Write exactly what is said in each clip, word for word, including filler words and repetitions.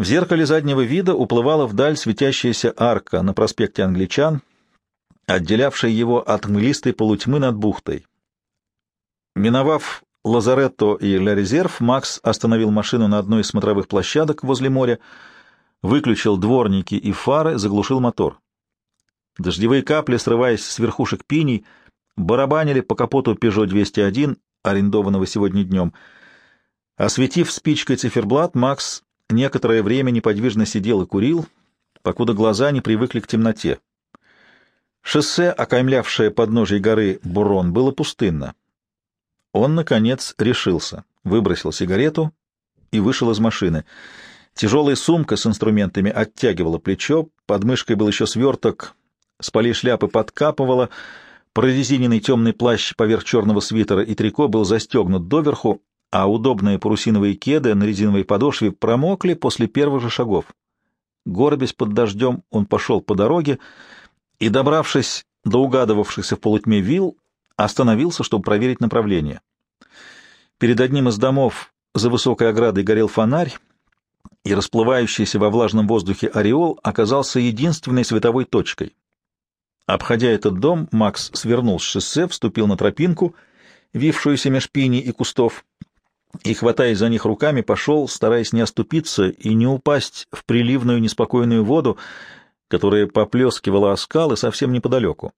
В зеркале заднего вида уплывала вдаль светящаяся арка на проспекте Англичан, отделявшая его от мглистой полутьмы над бухтой. Миновав Лазаретто и Ля Резерв, Макс остановил машину на одной из смотровых площадок возле моря, выключил дворники и фары, заглушил мотор. Дождевые капли, срываясь с верхушек пиней, барабанили по капоту Peugeot двести один, арендованного сегодня днем. Осветив спичкой циферблат, Макс некоторое время неподвижно сидел и курил, покуда глаза не привыкли к темноте. Шоссе, окаймлявшее подножие горы Бурон, было пустынно. Он, наконец, решился, выбросил сигарету и вышел из машины. Тяжелая сумка с инструментами оттягивала плечо, под мышкой был еще сверток, с полей шляпы подкапывала, прорезиненный темный плащ поверх черного свитера и трико был застегнут доверху, а удобные парусиновые кеды на резиновой подошве промокли после первых же шагов. Горбясь под дождем, он пошел по дороге и, добравшись до угадывавшихся в полутьме вилл, остановился, чтобы проверить направление. Перед одним из домов за высокой оградой горел фонарь, и расплывающийся во влажном воздухе ореол оказался единственной световой точкой. Обходя этот дом, Макс свернул с шоссе, вступил на тропинку, вившуюся меж пиней и кустов, и, хватаясь за них руками, пошел, стараясь не оступиться и не упасть в приливную неспокойную воду, которая поплескивала о скалы совсем неподалеку.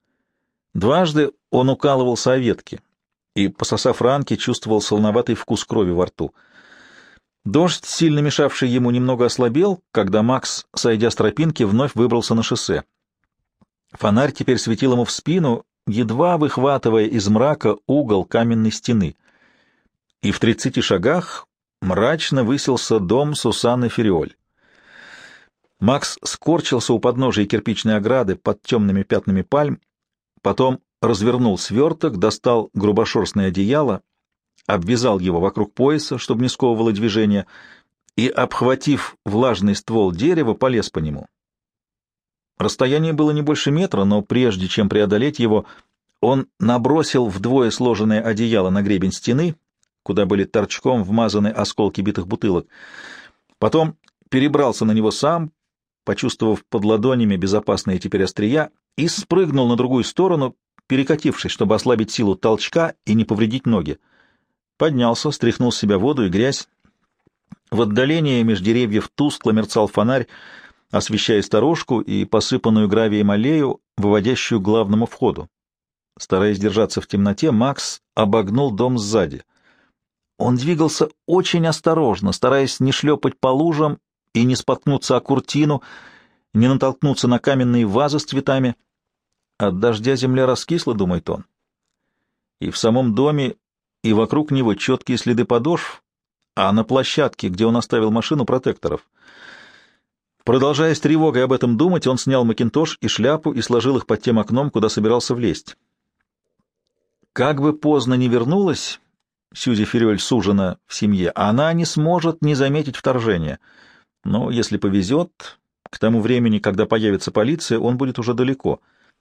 Дважды он укалывался о ветки и, пососав ранки, чувствовал солоноватый вкус крови во рту. Дождь, сильно мешавший ему, немного ослабел, когда Макс, сойдя с тропинки, вновь выбрался на шоссе. Фонарь теперь светил ему в спину, едва выхватывая из мрака угол каменной стены. И в тридцати шагах мрачно высился дом Сусанны Фериоль. Макс скорчился у подножия кирпичной ограды под темными пятнами пальм, потом развернул сверток, достал грубошерстное одеяло, обвязал его вокруг пояса, чтобы не сковывало движение, и, обхватив влажный ствол дерева, полез по нему. Расстояние было не больше метра, но прежде чем преодолеть его, он набросил вдвое сложенное одеяло на гребень стены, куда были торчком вмазаны осколки битых бутылок. Потом перебрался на него сам, почувствовав под ладонями безопасные теперь острия, и спрыгнул на другую сторону, перекатившись, чтобы ослабить силу толчка и не повредить ноги. Поднялся, стряхнул с себя воду и грязь. В отдалении меж деревьев тускло мерцал фонарь, освещая сторожку и посыпанную гравием аллею, выводящую к главному входу. Стараясь держаться в темноте, Макс обогнул дом сзади. Он двигался очень осторожно, стараясь не шлепать по лужам и не споткнуться о куртину, не натолкнуться на каменные вазы с цветами. От дождя земля раскисла, думает он. И в самом доме, и вокруг него четкие следы подошв, а на площадке, где он оставил машину, протекторов. Продолжая с тревогой об этом думать, он снял макинтош и шляпу и сложил их под тем окном, куда собирался влезть. Как бы поздно ни вернулась Сьюзи Фериоль сужена в семье, она не сможет не заметить вторжения. Но, если повезет, к тому времени, когда появится полиция, он будет уже далеко.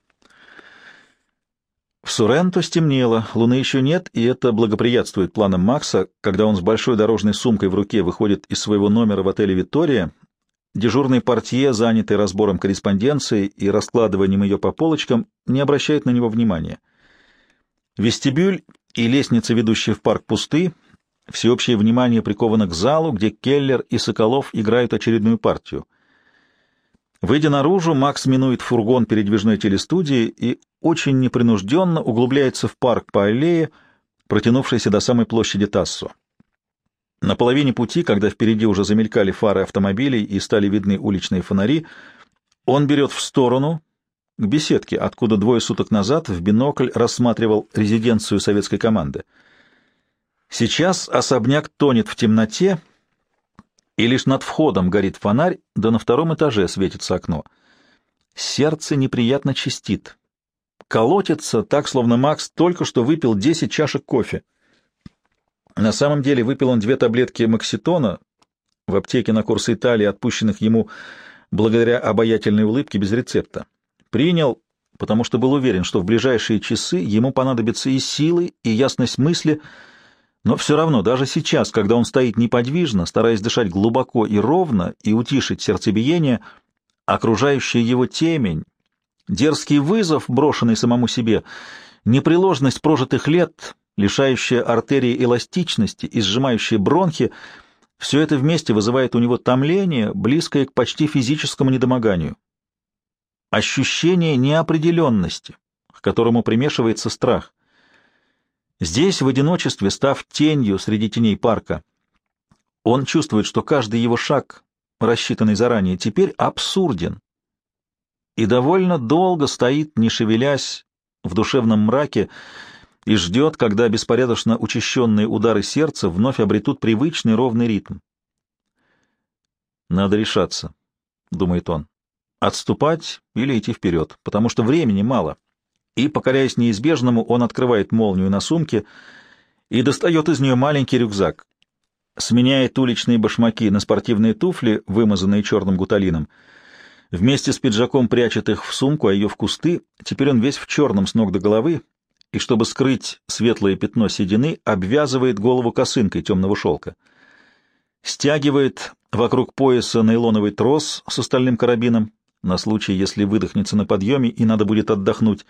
В Соренто стемнело, луны еще нет, и это благоприятствует планам Макса, когда он с большой дорожной сумкой в руке выходит из своего номера в отеле «Виктория». Дежурный портье, занятый разбором корреспонденции и раскладыванием ее по полочкам, не обращает на него внимания. Вестибюль и лестница, ведущая в парк, пусты. Всеобщее внимание приковано к залу, где Келлер и Соколов играют очередную партию. Выйдя наружу, Макс минует фургон передвижной телестудии и очень непринужденно углубляется в парк по аллее, протянувшейся до самой площади Тассо. На половине пути, когда впереди уже замелькали фары автомобилей и стали видны уличные фонари, он берет в сторону, к беседке, откуда двое суток назад в бинокль рассматривал резиденцию советской команды. Сейчас особняк тонет в темноте, и лишь над входом горит фонарь, да на втором этаже светится окно. Сердце неприятно чистит. Колотится так, словно Макс только что выпил десять чашек кофе. На самом деле выпил он две таблетки мокситона в аптеке на Корсо Италии, отпущенных ему благодаря обаятельной улыбке без рецепта. Принял, потому что был уверен, что в ближайшие часы ему понадобятся и силы, и ясность мысли, Но все равно, даже сейчас, когда он стоит неподвижно, стараясь дышать глубоко и ровно и утишить сердцебиение, окружающая его темень, дерзкий вызов, брошенный самому себе, непреложность прожитых лет, лишающая артерии эластичности и сжимающая бронхи, все это вместе вызывает у него томление, близкое к почти физическому недомоганию. Ощущение неопределенности, к которому примешивается страх. Здесь, в одиночестве, став тенью среди теней парка, он чувствует, что каждый его шаг, рассчитанный заранее, теперь абсурден. И довольно долго стоит, не шевелясь, в душевном мраке, и ждет, когда беспорядочно учащенные удары сердца вновь обретут привычный ровный ритм. «Надо решаться», — думает он, — «отступать или идти вперед, потому что времени мало». И, покоряясь неизбежному, он открывает молнию на сумке и достает из нее маленький рюкзак. Сменяет уличные башмаки на спортивные туфли, вымазанные черным гуталином. Вместе с пиджаком прячет их в сумку, а ее в кусты. Теперь он весь в черном с ног до головы, и, чтобы скрыть светлое пятно седины, обвязывает голову косынкой темного шелка. Стягивает вокруг пояса нейлоновый трос с остальным карабином, на случай, если выдохнется на подъеме и надо будет отдохнуть.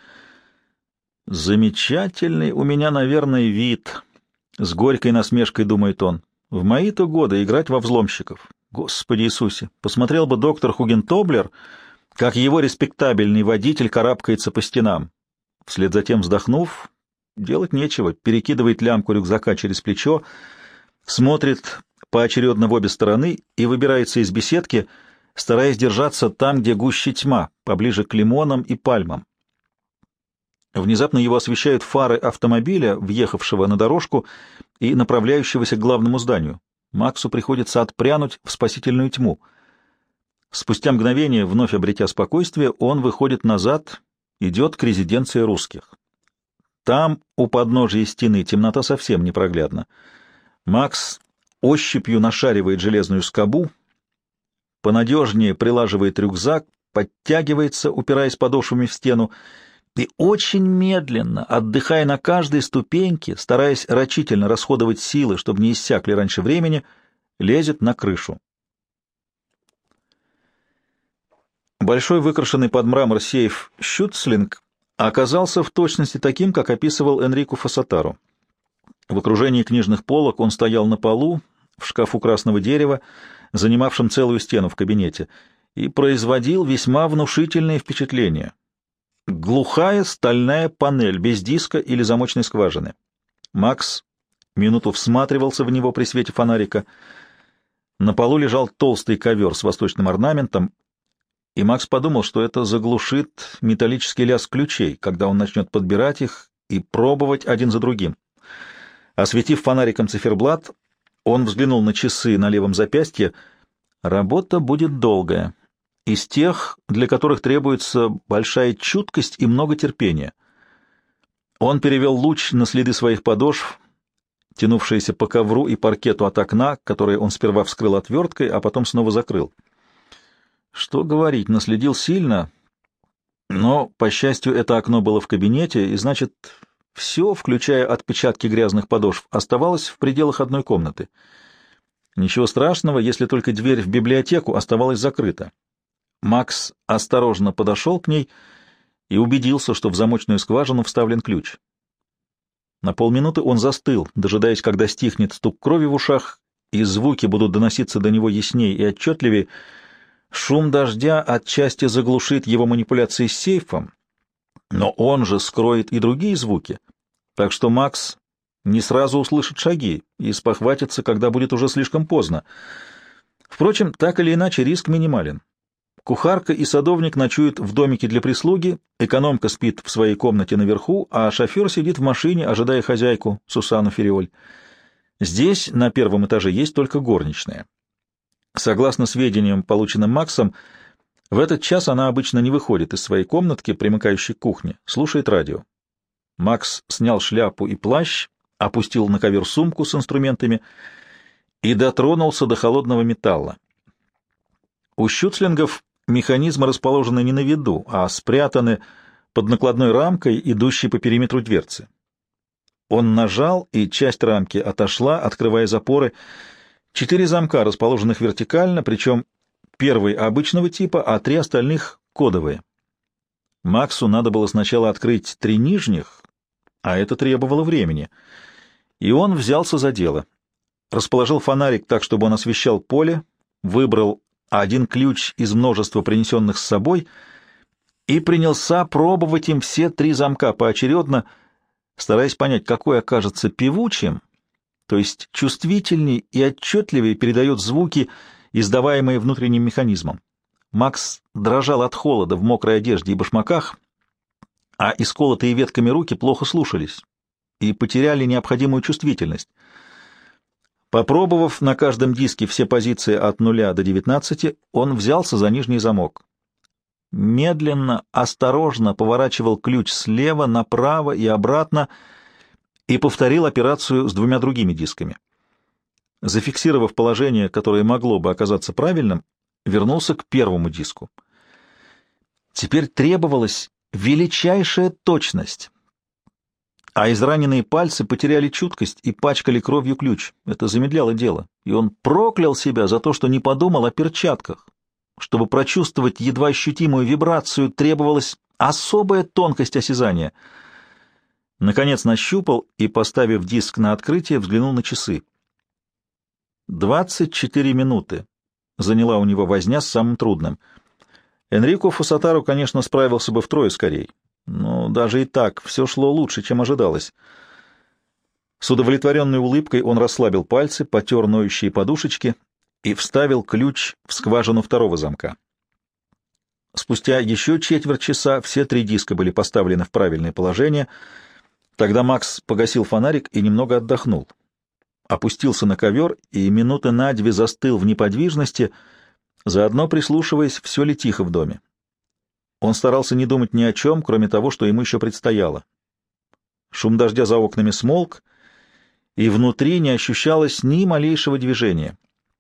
«Замечательный у меня, наверное, вид», — с горькой насмешкой думает он. «В мои-то годы играть во взломщиков. Господи Иисусе! Посмотрел бы доктор Хугентоблер, как его респектабельный водитель карабкается по стенам». Вслед за тем, вздохнув, делать нечего, перекидывает лямку рюкзака через плечо, смотрит поочередно в обе стороны и выбирается из беседки, стараясь держаться там, где гуще тьма, поближе к лимонам и пальмам. Внезапно его освещают фары автомобиля, въехавшего на дорожку и направляющегося к главному зданию. Максу приходится отпрянуть в спасительную тьму. Спустя мгновение, вновь обретя спокойствие, он выходит назад, идет к резиденции русских. Там, у подножия стены, темнота совсем непроглядна. Макс ощупью нашаривает железную скобу, понадежнее прилаживает рюкзак, подтягивается, упираясь подошвами в стену, и очень медленно, отдыхая на каждой ступеньке, стараясь рачительно расходовать силы, чтобы не иссякли раньше времени, лезет на крышу. Большой выкрашенный под мрамор сейф «Шюцлинг» оказался в точности таким, как описывал Энрику Фассатару. В окружении книжных полок он стоял на полу, в шкафу красного дерева, занимавшем целую стену в кабинете, и производил весьма внушительное впечатление. Глухая стальная панель, без диска или замочной скважины. Макс минуту всматривался в него при свете фонарика. На полу лежал толстый ковер с восточным орнаментом, и Макс подумал, что это заглушит металлический лязг ключей, когда он начнет подбирать их и пробовать один за другим. Осветив фонариком циферблат, он взглянул на часы на левом запястье. Работа будет долгая. Из тех, для которых требуется большая чуткость и много терпения. Он перевел луч на следы своих подошв, тянувшиеся по ковру и паркету от окна, которое он сперва вскрыл отверткой, а потом снова закрыл. Что говорить, наследил сильно, но, по счастью, это окно было в кабинете, и, значит, все, включая отпечатки грязных подошв, оставалось в пределах одной комнаты. Ничего страшного, если только дверь в библиотеку оставалась закрыта. Макс осторожно подошел к ней и убедился, что в замочную скважину вставлен ключ. На полминуты он застыл, дожидаясь, когда стихнет стук крови в ушах, и звуки будут доноситься до него яснее и отчетливее. Шум дождя отчасти заглушит его манипуляции с сейфом, но он же скроет и другие звуки, так что Макс не сразу услышит шаги и спохватится, когда будет уже слишком поздно. Впрочем, так или иначе, риск минимален. Кухарка и садовник ночуют в домике для прислуги, экономка спит в своей комнате наверху, а шофер сидит в машине, ожидая хозяйку, Сусанну Фериоль. Здесь, на первом этаже, есть только горничная. Согласно сведениям, полученным Максом, в этот час она обычно не выходит из своей комнатки, примыкающей к кухне, слушает радио. Макс снял шляпу и плащ, опустил на ковер сумку с инструментами и дотронулся до холодного металла. У Шюцлингов механизмы расположены не на виду, а спрятаны под накладной рамкой, идущей по периметру дверцы. Он нажал, и часть рамки отошла, открывая запоры. Четыре замка, расположенных вертикально, причем первый обычного типа, а три остальных — кодовые. Максу надо было сначала открыть три нижних, а это требовало времени. И он взялся за дело. Расположил фонарик так, чтобы он освещал поле, выбрал один ключ из множества принесенных с собой и принялся пробовать им все три замка поочередно, стараясь понять, какой окажется певучим, то есть чувствительней и отчетливее передает звуки, издаваемые внутренним механизмом. Макс дрожал от холода в мокрой одежде и башмаках, а исколотые ветками руки плохо слушались и потеряли необходимую чувствительность. Попробовав на каждом диске все позиции от нуля до девятнадцати, он взялся за нижний замок. Медленно, осторожно поворачивал ключ слева направо и обратно и повторил операцию с двумя другими дисками. Зафиксировав положение, которое могло бы оказаться правильным, вернулся к первому диску. Теперь требовалась величайшая точность, а израненные пальцы потеряли чуткость и пачкали кровью ключ. Это замедляло дело, и он проклял себя за то, что не подумал о перчатках. Чтобы прочувствовать едва ощутимую вибрацию, требовалась особая тонкость осязания. Наконец нащупал и, поставив диск на открытие, взглянул на часы. Двадцать четыре минуты заняла у него возня с самым трудным. Энрико Фусатару, конечно, справился бы втрое скорей, но даже и так все шло лучше, чем ожидалось. С удовлетворенной улыбкой он расслабил пальцы, потер ноющие подушечки и вставил ключ в скважину второго замка. Спустя еще четверть часа все три диска были поставлены в правильное положение. Тогда Макс погасил фонарик и немного отдохнул. Опустился на ковер и минуты на две застыл в неподвижности, заодно прислушиваясь, все ли тихо в доме. Он старался не думать ни о чем, кроме того, что ему еще предстояло. Шум дождя за окнами смолк, и внутри не ощущалось ни малейшего движения.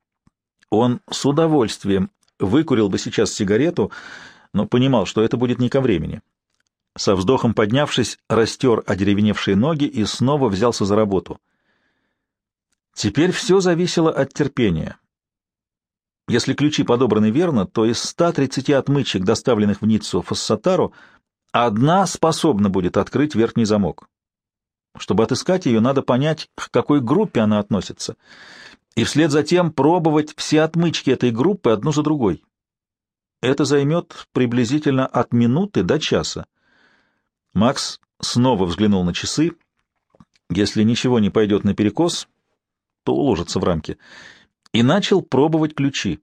Он с удовольствием выкурил бы сейчас сигарету, но понимал, что это будет не ко времени. Со вздохом поднявшись, растер одеревеневшие ноги и снова взялся за работу. Теперь все зависело от терпения. Если ключи подобраны верно, то из ста тридцати отмычек, доставленных в Ниццу Фоссатару, одна способна будет открыть верхний замок. Чтобы отыскать ее, надо понять, к какой группе она относится, и вслед за тем пробовать все отмычки этой группы одну за другой. Это займет приблизительно от минуты до часа. Макс снова взглянул на часы. Если ничего не пойдет наперекос, то уложится в рамки, и начал пробовать ключи.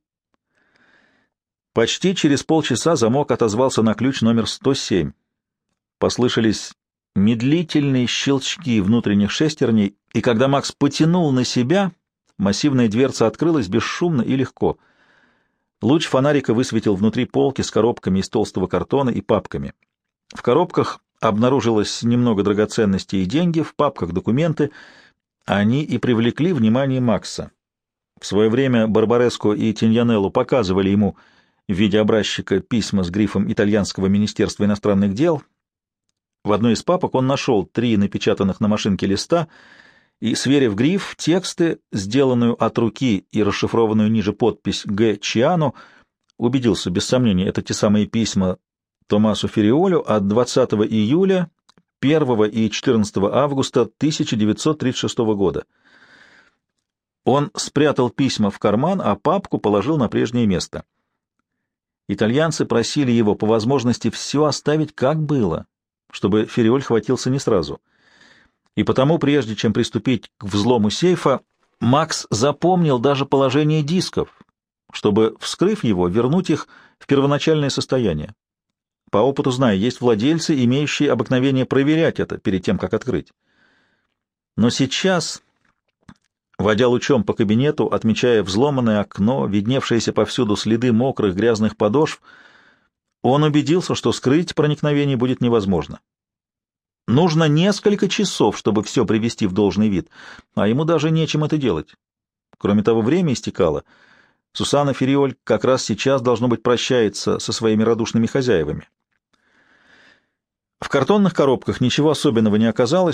Почти через полчаса замок отозвался на ключ номер сто семь. Послышались медлительные щелчки внутренних шестерней, и когда Макс потянул на себя, массивная дверца открылась бесшумно и легко. Луч фонарика высветил внутри полки с коробками из толстого картона и папками. В коробках обнаружилось немного драгоценностей и деньги, в папках документы. Они и привлекли внимание Макса. В свое время Барбареско и Тиньянелло показывали ему в виде образчика письма с грифом Итальянского министерства иностранных дел. В одной из папок он нашел три напечатанных на машинке листа и, сверив гриф, тексты, сделанную от руки и расшифрованную ниже подпись Г. Чиано, убедился, без сомнения, это те самые письма Томасу Фериолю от двадцатого июля, первого и четырнадцатого августа тысяча девятьсот тридцать шестого года. Он спрятал письма в карман, а папку положил на прежнее место. Итальянцы просили его по возможности все оставить как было, чтобы Фериоль хватился не сразу. И потому, прежде чем приступить к взлому сейфа, Макс запомнил даже положение дисков, чтобы, вскрыв его, вернуть их в первоначальное состояние. По опыту знаю, есть владельцы, имеющие обыкновение проверять это перед тем, как открыть. Но сейчас, водя лучом по кабинету, отмечая взломанное окно, видневшиеся повсюду следы мокрых грязных подошв, он убедился, что скрыть проникновение будет невозможно. Нужно несколько часов, чтобы все привести в должный вид, а ему даже нечем это делать. Кроме того, время истекало. Сусанна Фериоль как раз сейчас, должно быть, прощается со своими радушными хозяевами. В картонных коробках ничего особенного не оказалось,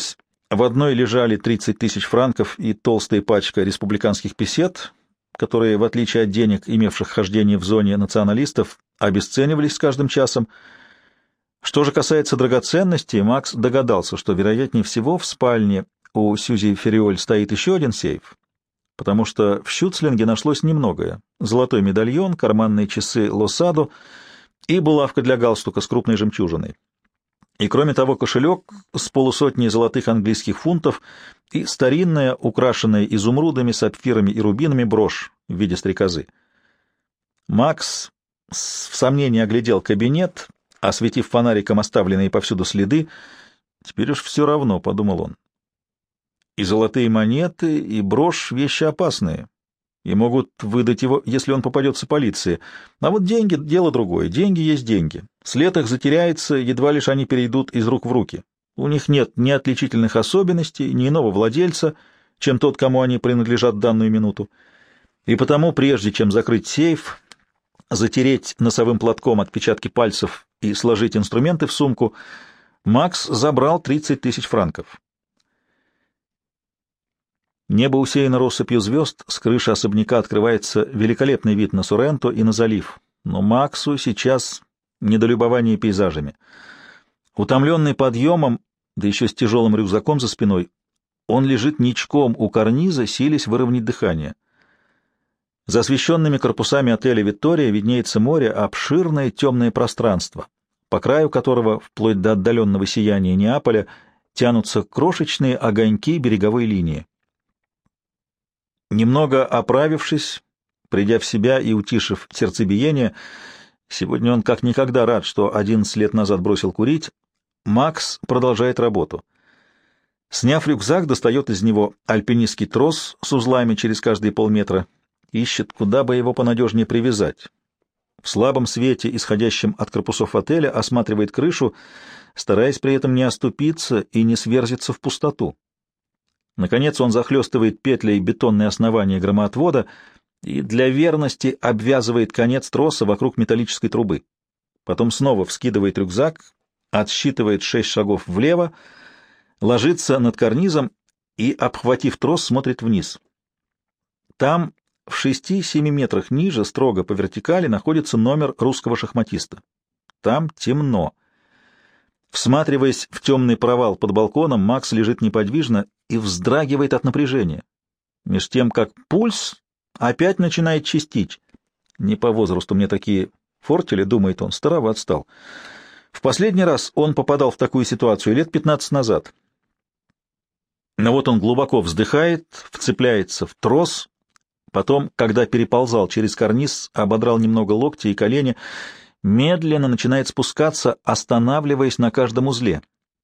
В одной лежали тридцать тысяч франков и толстая пачка республиканских песет, которые, в отличие от денег, имевших хождение в зоне националистов, обесценивались с каждым часом. Что же касается драгоценностей, Макс догадался, что, вероятнее всего, в спальне у Сьюзи Ферриоль стоит еще один сейф, потому что в Шюцлинге нашлось немногое: золотой медальон, карманные часы Лосадо и булавка для галстука с крупной жемчужиной. И, кроме того, кошелек с полусотней золотых английских фунтов и старинная, украшенная изумрудами, сапфирами и рубинами брошь в виде стрекозы. Макс в сомнении оглядел кабинет, осветив фонариком оставленные повсюду следы. «Теперь уж все равно», — подумал он. «И золотые монеты, и брошь — вещи опасные, и могут выдать его, если он попадется полиции. А вот деньги — дело другое. Деньги есть деньги. След их затеряется, едва лишь они перейдут из рук в руки. У них нет ни отличительных особенностей, ни иного владельца, чем тот, кому они принадлежат в данную минуту. И потому, прежде чем закрыть сейф, затереть носовым платком отпечатки пальцев и сложить инструменты в сумку, Макс забрал тридцать тысяч франков. Небо усеяно россыпью звезд, с крыши особняка открывается великолепный вид на Соренто и на залив, но Максу сейчас не до любования пейзажами. Утомленный подъемом, да еще с тяжелым рюкзаком за спиной, он лежит ничком у карниза, силясь выровнять дыхание. За освещенными корпусами отеля «Виктория» виднеется море, обширное темное пространство, по краю которого, вплоть до отдаленного сияния Неаполя, тянутся крошечные огоньки береговой линии. Немного оправившись, придя в себя и утишив сердцебиение, сегодня он как никогда рад, что одиннадцать лет назад бросил курить, Макс продолжает работу. Сняв рюкзак, достает из него альпинистский трос с узлами через каждые полметра, ищет, куда бы его понадежнее привязать. В слабом свете, исходящем от корпусов отеля, осматривает крышу, стараясь при этом не оступиться и не сверзиться в пустоту. Наконец он захлестывает петлей бетонное основание громоотвода и для верности обвязывает конец троса вокруг металлической трубы. Потом снова вскидывает рюкзак, отсчитывает шесть шагов влево, ложится над карнизом и, обхватив трос, смотрит вниз. Там, в шести-семи метрах ниже, строго по вертикали, находится номер русского шахматиста. Там темно. Всматриваясь в темный провал под балконом, Макс лежит неподвижно и вздрагивает от напряжения, меж тем как пульс опять начинает частить. Не по возрасту мне такие фортели, думает он, староват стал. В последний раз он попадал в такую ситуацию лет пятнадцать назад. Но вот он глубоко вздыхает, вцепляется в трос, потом, когда переползал через карниз, ободрал немного локти и колени, медленно начинает спускаться, останавливаясь на каждом узле.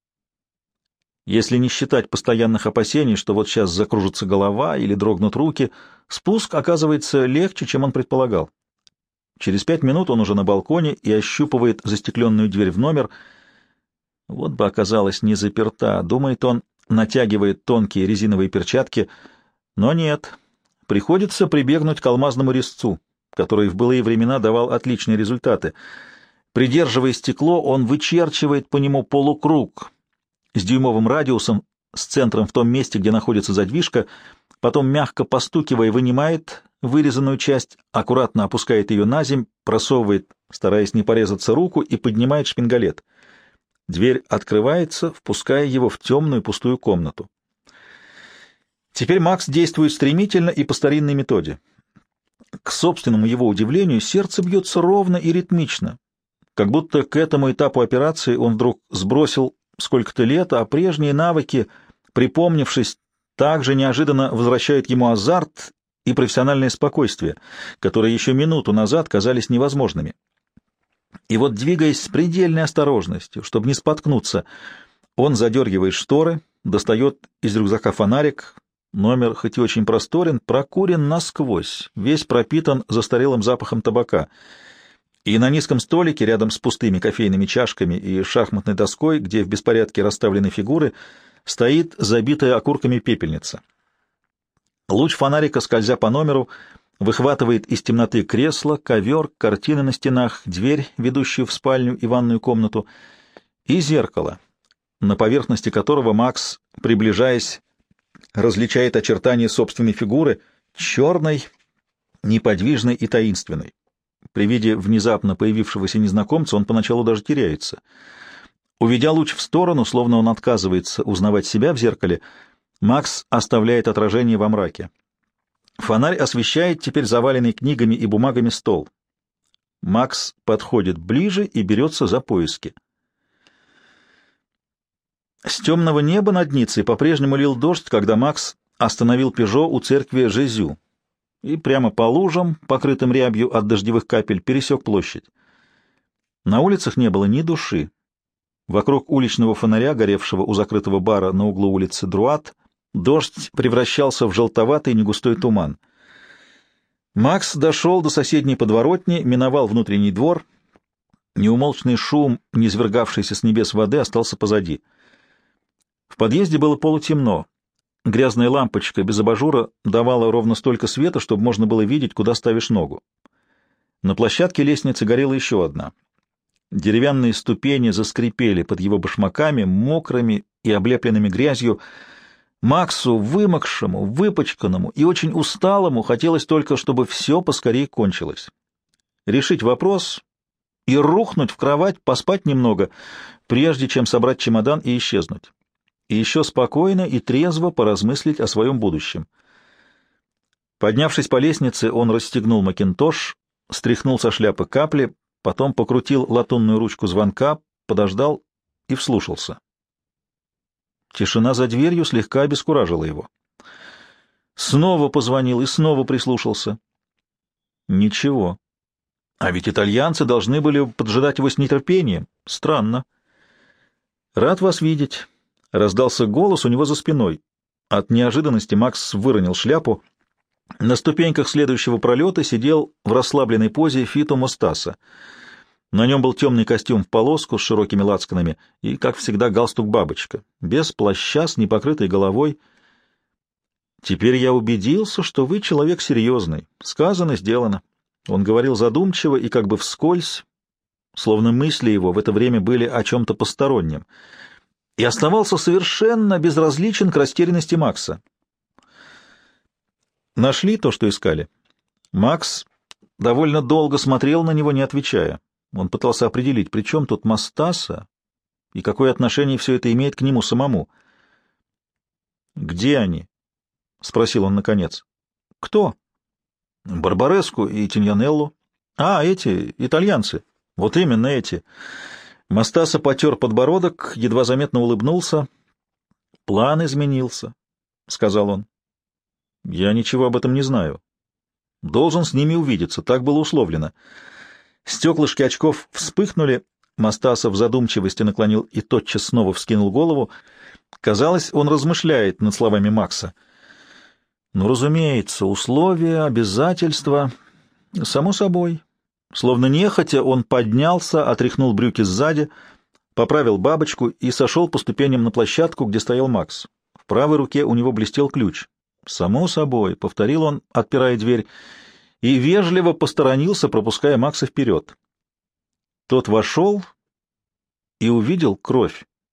Если не считать постоянных опасений, что вот сейчас закружится голова или дрогнут руки, спуск оказывается легче, чем он предполагал. Через пять минут он уже на балконе и ощупывает застекленную дверь в номер. Вот бы оказалась не заперта, думает он, натягивает тонкие резиновые перчатки, но нет, приходится прибегнуть к алмазному резцу, который в былые времена давал отличные результаты. Придерживая стекло, он вычерчивает по нему полукруг с дюймовым радиусом, с центром в том месте, где находится задвижка, потом, мягко постукивая, вынимает вырезанную часть, аккуратно опускает ее на земь, просовывает, стараясь не порезаться, руку и поднимает шпингалет. Дверь открывается, впуская его в темную пустую комнату. Теперь Макс действует стремительно и по старинной методе. К собственному его удивлению, сердце бьется ровно и ритмично, как будто к этому этапу операции он вдруг сбросил сколько-то лет, а прежние навыки, припомнившись, также неожиданно возвращают ему азарт и профессиональное спокойствие, которые еще минуту назад казались невозможными. И вот, двигаясь с предельной осторожностью, чтобы не споткнуться, он задергивает шторы, достает из рюкзака фонарик. Номер, хоть и очень просторен, прокурен насквозь, весь пропитан застарелым запахом табака. И на низком столике, рядом с пустыми кофейными чашками и шахматной доской, где в беспорядке расставлены фигуры, стоит забитая окурками пепельница. Луч фонарика, скользя по номеру, выхватывает из темноты кресло, ковер, картины на стенах, дверь, ведущую в спальню и ванную комнату, и зеркало, на поверхности которого Макс приближаясь, различает очертания собственной фигуры, черной, неподвижной и таинственной. При виде внезапно появившегося незнакомца он поначалу даже теряется. Уведя луч в сторону, словно он отказывается узнавать себя в зеркале, Макс оставляет отражение во мраке. Фонарь освещает теперь заваленный книгами и бумагами стол. Макс подходит ближе и берется за поиски. С темного неба над Ниццей по-прежнему лил дождь, когда Макс остановил «Пежо» у церкви Жезю и прямо по лужам, покрытым рябью от дождевых капель, пересек площадь. На улицах не было ни души. Вокруг уличного фонаря, горевшего у закрытого бара на углу улицы Друат, дождь превращался в желтоватый негустой туман. Макс дошел до соседней подворотни, миновал внутренний двор. Неумолчный шум, низвергавшийся с небес воды, остался позади. В подъезде было полутемно. Грязная лампочка без абажура давала ровно столько света, чтобы можно было видеть, куда ставишь ногу. На площадке лестницы горела еще одна. Деревянные ступени заскрипели под его башмаками, мокрыми и облепленными грязью. Максу, вымокшему, выпачканному и очень усталому, хотелось только, чтобы все поскорее кончилось. Решить вопрос и рухнуть в кровать, поспать немного, прежде чем собрать чемодан и исчезнуть. И еще спокойно и трезво поразмыслить о своем будущем. Поднявшись по лестнице, он расстегнул макинтош, стряхнул со шляпы капли, потом покрутил латунную ручку звонка, подождал и вслушался. Тишина за дверью слегка обескуражила его. Снова позвонил и снова прислушался. Ничего. А ведь итальянцы должны были поджидать его с нетерпением. Странно. «Рад вас видеть», — раздался голос у него за спиной. От неожиданности Макс выронил шляпу. На ступеньках следующего пролета сидел в расслабленной позе Фито Мостаса. На нем был темный костюм в полоску с широкими лацканами и, как всегда, галстук-бабочка, без плаща, с непокрытой головой. «Теперь я убедился, что вы человек серьезный. Сказано, сделано». Он говорил задумчиво и как бы вскользь, словно мысли его в это время были о чем-то постороннем, и оставался совершенно безразличен к растерянности Макса. «Нашли то, что искали?» Макс довольно долго смотрел на него, не отвечая. Он пытался определить, при чем тут Мостаса и какое отношение все это имеет к нему самому. «Где они?» — спросил он наконец. «Кто?» «Барбареску и Тиньянелло». «А, эти, итальянцы». «Вот именно эти». Мостаса потер подбородок, едва заметно улыбнулся. «План изменился», — сказал он. «Я ничего об этом не знаю. Должен с ними увидеться, так было условлено». Стеклышки очков вспыхнули, Мостаса в задумчивости наклонил и тотчас снова вскинул голову. Казалось, он размышляет над словами Макса. «Ну, разумеется, условия, обязательства, само собой». Словно нехотя он поднялся, отряхнул брюки сзади, поправил бабочку и сошел по ступеням на площадку, где стоял Макс. В правой руке у него блестел ключ. «Само собой», — повторил он, отпирая дверь, и вежливо посторонился, пропуская Макса вперед. Тот вошел и увидел кровь.